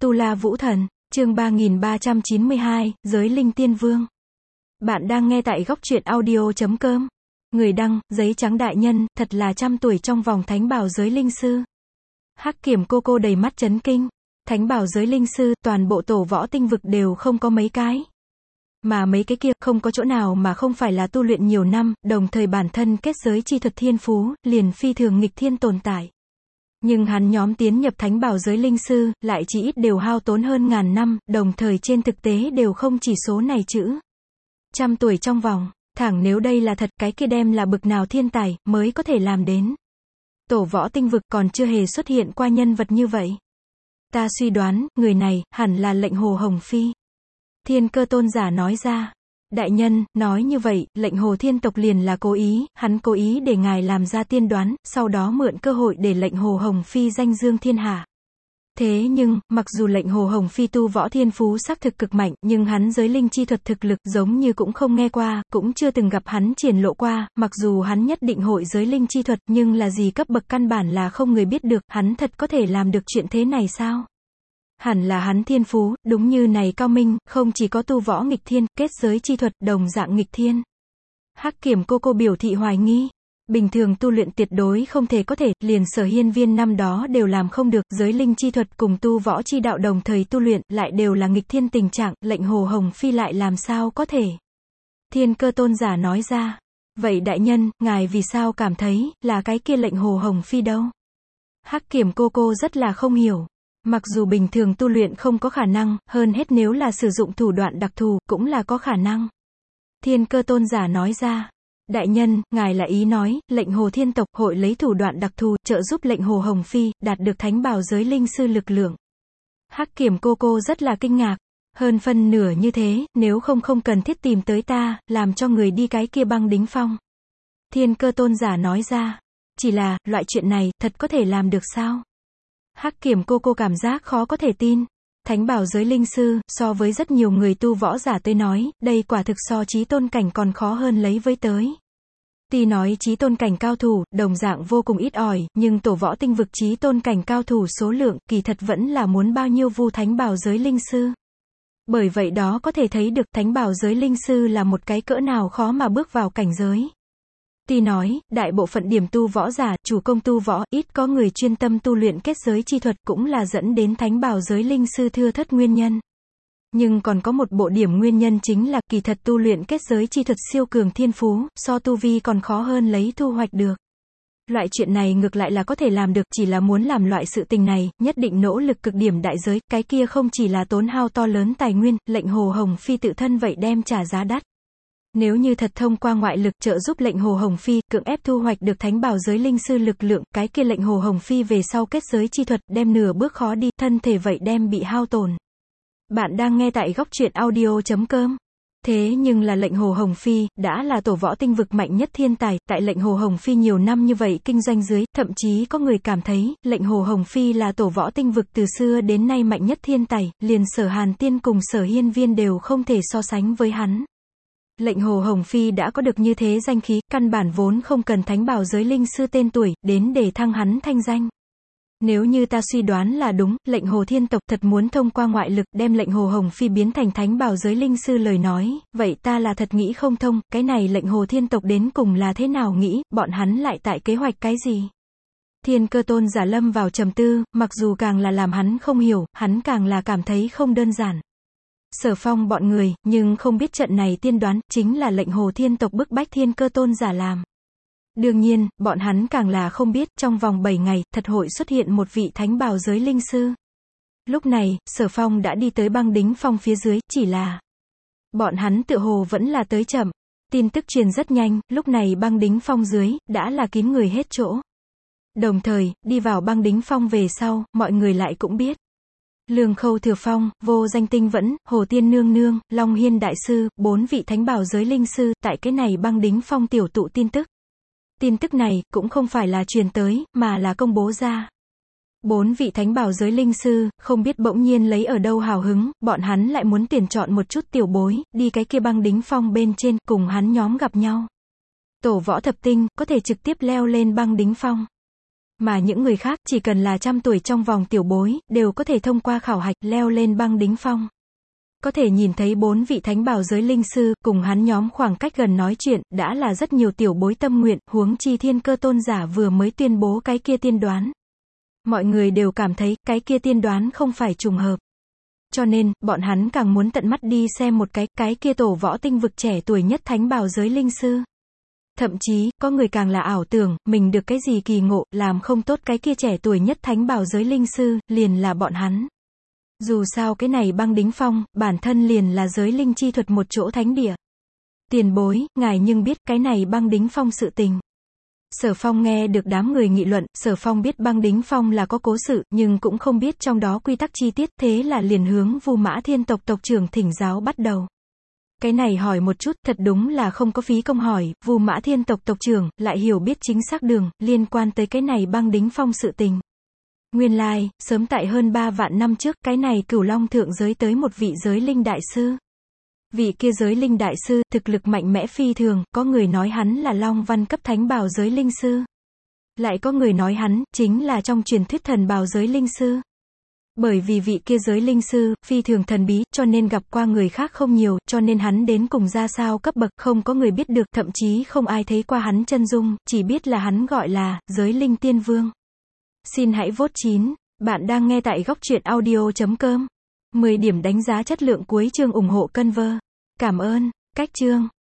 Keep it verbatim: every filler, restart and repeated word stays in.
Tu La Vũ Thần, chương ba nghìn ba trăm chín mươi hai, Giới Linh Tiên Vương. Bạn đang nghe tại góc truyện audio chấm com. Người đăng, Giấy Trắng Đại Nhân, thật là trăm tuổi trong vòng thánh bảo giới linh sư. Hắc Kiểm cô cô đầy mắt chấn kinh. Thánh bảo giới linh sư, toàn bộ tổ võ tinh vực đều không có mấy cái. Mà mấy cái kia, không có chỗ nào mà không phải là tu luyện nhiều năm, đồng thời bản thân kết giới chi thuật thiên phú, liền phi thường nghịch thiên tồn tại. Nhưng hắn nhóm tiến nhập thánh bảo giới linh sư, lại chỉ ít đều hao tốn hơn ngàn năm, đồng thời trên thực tế đều không chỉ số này chữ. Trăm tuổi trong vòng, thẳng nếu đây là thật, cái kia đem là bực nào thiên tài, mới có thể làm đến. Tổ võ tinh vực còn chưa hề xuất hiện qua nhân vật như vậy. Ta suy đoán, người này, hẳn là lệnh Hồ Hồng Phi. Thiên Cơ tôn giả nói ra. Đại nhân, nói như vậy, lệnh Hồ Thiên tộc liền là cố ý, hắn cố ý để ngài làm ra tiên đoán, sau đó mượn cơ hội để lệnh Hồ Hồng Phi danh dương thiên hạ. Thế nhưng, mặc dù lệnh Hồ Hồng Phi tu võ thiên phú xác thực cực mạnh, nhưng hắn giới linh chi thuật thực lực giống như cũng không nghe qua, cũng chưa từng gặp hắn triển lộ qua, mặc dù hắn nhất định hội giới linh chi thuật, nhưng là gì cấp bậc căn bản là không người biết được, hắn thật có thể làm được chuyện thế này sao? Hẳn là hắn thiên phú, đúng như này cao minh, không chỉ có tu võ nghịch thiên, kết giới chi thuật, đồng dạng nghịch thiên. Hắc Kiểm cô cô biểu thị hoài nghi. Bình thường tu luyện tuyệt đối không thể có thể, liền Sở Hiên Viên năm đó đều làm không được, giới linh chi thuật cùng tu võ chi đạo đồng thời tu luyện, lại đều là nghịch thiên tình trạng, lệnh Hồ Hồng Phi lại làm sao có thể. Thiên Cơ tôn giả nói ra. Vậy đại nhân, ngài vì sao cảm thấy, là cái kia lệnh Hồ Hồng Phi đâu? Hắc Kiểm cô cô rất là không hiểu. Mặc dù bình thường tu luyện không có khả năng, hơn hết nếu là sử dụng thủ đoạn đặc thù, cũng là có khả năng. Thiên Cơ tôn giả nói ra. Đại nhân, ngài là ý nói, lệnh Hồ Thiên tộc hội lấy thủ đoạn đặc thù, trợ giúp lệnh Hồ Hồng Phi, đạt được thánh bảo giới linh sư lực lượng. Hắc Kiểm cô cô rất là kinh ngạc. Hơn phân nửa như thế, nếu không không cần thiết tìm tới ta, làm cho người đi cái kia băng đính phong. Thiên Cơ tôn giả nói ra. Chỉ là, loại chuyện này, thật có thể làm được sao? Hắc Kiểm cô cô cảm giác khó có thể tin. Thánh bảo giới linh sư, so với rất nhiều người tu võ giả tới nói, đây quả thực so chí tôn cảnh còn khó hơn lấy với tới. Tuy nói chí tôn cảnh cao thủ, đồng dạng vô cùng ít ỏi, nhưng tổ võ tinh vực chí tôn cảnh cao thủ số lượng, kỳ thật vẫn là muốn bao nhiêu vu thánh bảo giới linh sư. Bởi vậy đó có thể thấy được thánh bảo giới linh sư là một cái cỡ nào khó mà bước vào cảnh giới. Tuy nói, đại bộ phận điểm tu võ giả, chủ công tu võ, ít có người chuyên tâm tu luyện kết giới chi thuật cũng là dẫn đến thánh bảo giới linh sư thưa thất nguyên nhân. Nhưng còn có một bộ điểm nguyên nhân chính là, kỳ thật tu luyện kết giới chi thuật siêu cường thiên phú, so tu vi còn khó hơn lấy thu hoạch được. Loại chuyện này ngược lại là có thể làm được, chỉ là muốn làm loại sự tình này, nhất định nỗ lực cực điểm đại giới, cái kia không chỉ là tốn hao to lớn tài nguyên, lệnh Hồ Hồng Phi tự thân vậy đem trả giá đắt. Nếu như thật thông qua ngoại lực trợ giúp lệnh Hồ Hồng Phi, cưỡng ép thu hoạch được thánh bảo giới linh sư lực lượng, cái kia lệnh Hồ Hồng Phi về sau kết giới chi thuật, đem nửa bước khó đi, thân thể vậy đem bị hao tổn. Bạn đang nghe tại góc truyện audio chấm com. Thế nhưng là lệnh Hồ Hồng Phi, đã là tổ võ tinh vực mạnh nhất thiên tài, tại lệnh Hồ Hồng Phi nhiều năm như vậy kinh doanh dưới, thậm chí có người cảm thấy, lệnh Hồ Hồng Phi là tổ võ tinh vực từ xưa đến nay mạnh nhất thiên tài, liền Sở Hàn Tiên cùng Sở Hiên Viên đều không thể so sánh với hắn. Lệnh Hồ Hồng Phi đã có được như thế danh khí, căn bản vốn không cần thánh bảo giới linh sư tên tuổi, đến để thăng hắn thanh danh. Nếu như ta suy đoán là đúng, lệnh Hồ Thiên tộc thật muốn thông qua ngoại lực, đem lệnh Hồ Hồng Phi biến thành thánh bảo giới linh sư lời nói, vậy ta là thật nghĩ không thông, cái này lệnh Hồ Thiên tộc đến cùng là thế nào nghĩ, bọn hắn lại tại kế hoạch cái gì? Thiên Cơ tôn giả lâm vào trầm tư, mặc dù càng là làm hắn không hiểu, hắn càng là cảm thấy không đơn giản. Sở Phong bọn người, nhưng không biết trận này tiên đoán, chính là lệnh Hồ Thiên tộc bức bách Thiên Cơ tôn giả làm. Đương nhiên, bọn hắn càng là không biết, trong vòng bảy ngày, thật hội xuất hiện một vị thánh bảo giới linh sư. Lúc này, Sở Phong đã đi tới băng đính phong phía dưới, chỉ là bọn hắn tựa hồ vẫn là tới chậm. Tin tức truyền rất nhanh, lúc này băng đính phong dưới, đã là kín người hết chỗ. Đồng thời, đi vào băng đính phong về sau, mọi người lại cũng biết. Lương Khâu Thừa Phong, Vô Danh Tinh Vẫn, Hồ Tiên Nương Nương, Long Hiên Đại Sư, bốn vị thánh bảo giới linh sư, tại cái này băng đính phong tiểu tụ tin tức. Tin tức này, cũng không phải là truyền tới, mà là công bố ra. Bốn vị thánh bảo giới linh sư, không biết bỗng nhiên lấy ở đâu hào hứng, bọn hắn lại muốn tuyển chọn một chút tiểu bối, đi cái kia băng đính phong bên trên, cùng hắn nhóm gặp nhau. Tổ võ thập tinh, có thể trực tiếp leo lên băng đính phong. Mà những người khác, chỉ cần là trăm tuổi trong vòng tiểu bối, đều có thể thông qua khảo hạch, leo lên băng đính phong. Có thể nhìn thấy bốn vị thánh bảo giới linh sư, cùng hắn nhóm khoảng cách gần nói chuyện, đã là rất nhiều tiểu bối tâm nguyện, huống chi Thiên Cơ tôn giả vừa mới tuyên bố cái kia tiên đoán. Mọi người đều cảm thấy, cái kia tiên đoán không phải trùng hợp. Cho nên, bọn hắn càng muốn tận mắt đi xem một cái, cái kia tổ võ tinh vực trẻ tuổi nhất thánh bảo giới linh sư. Thậm chí, có người càng là ảo tưởng, mình được cái gì kỳ ngộ, làm không tốt cái kia trẻ tuổi nhất thánh bảo giới linh sư, liền là bọn hắn. Dù sao cái này băng đính phong, bản thân liền là giới linh chi thuật một chỗ thánh địa. Tiền bối, ngài nhưng biết cái này băng đính phong sự tình. Sở Phong nghe được đám người nghị luận, Sở Phong biết băng đính phong là có cố sự, nhưng cũng không biết trong đó quy tắc chi tiết, thế là liền hướng Vu Mã Thiên tộc tộc trưởng thỉnh giáo bắt đầu. Cái này hỏi một chút, thật đúng là không có phí công hỏi, Vu Mã Thiên tộc tộc trưởng, lại hiểu biết chính xác đường, liên quan tới cái này băng đính phong sự tình. Nguyên lai, like, sớm tại hơn ba vạn năm trước, cái này Cửu Long thượng giới tới một vị giới linh đại sư. Vị kia giới linh đại sư, thực lực mạnh mẽ phi thường, có người nói hắn là Long Văn cấp thánh bảo giới linh sư. Lại có người nói hắn, chính là trong truyền thuyết thần bảo giới linh sư. Bởi vì vị kia giới linh sư, phi thường thần bí, cho nên gặp qua người khác không nhiều, cho nên hắn đến cùng ra sao cấp bậc, không có người biết được, thậm chí không ai thấy qua hắn chân dung, chỉ biết là hắn gọi là, giới linh tiên vương. Xin hãy vote chín. Bạn đang nghe tại góc truyện audio chấm com. mười điểm đánh giá chất lượng cuối chương ủng hộ Conver. Cảm ơn. Cách chương.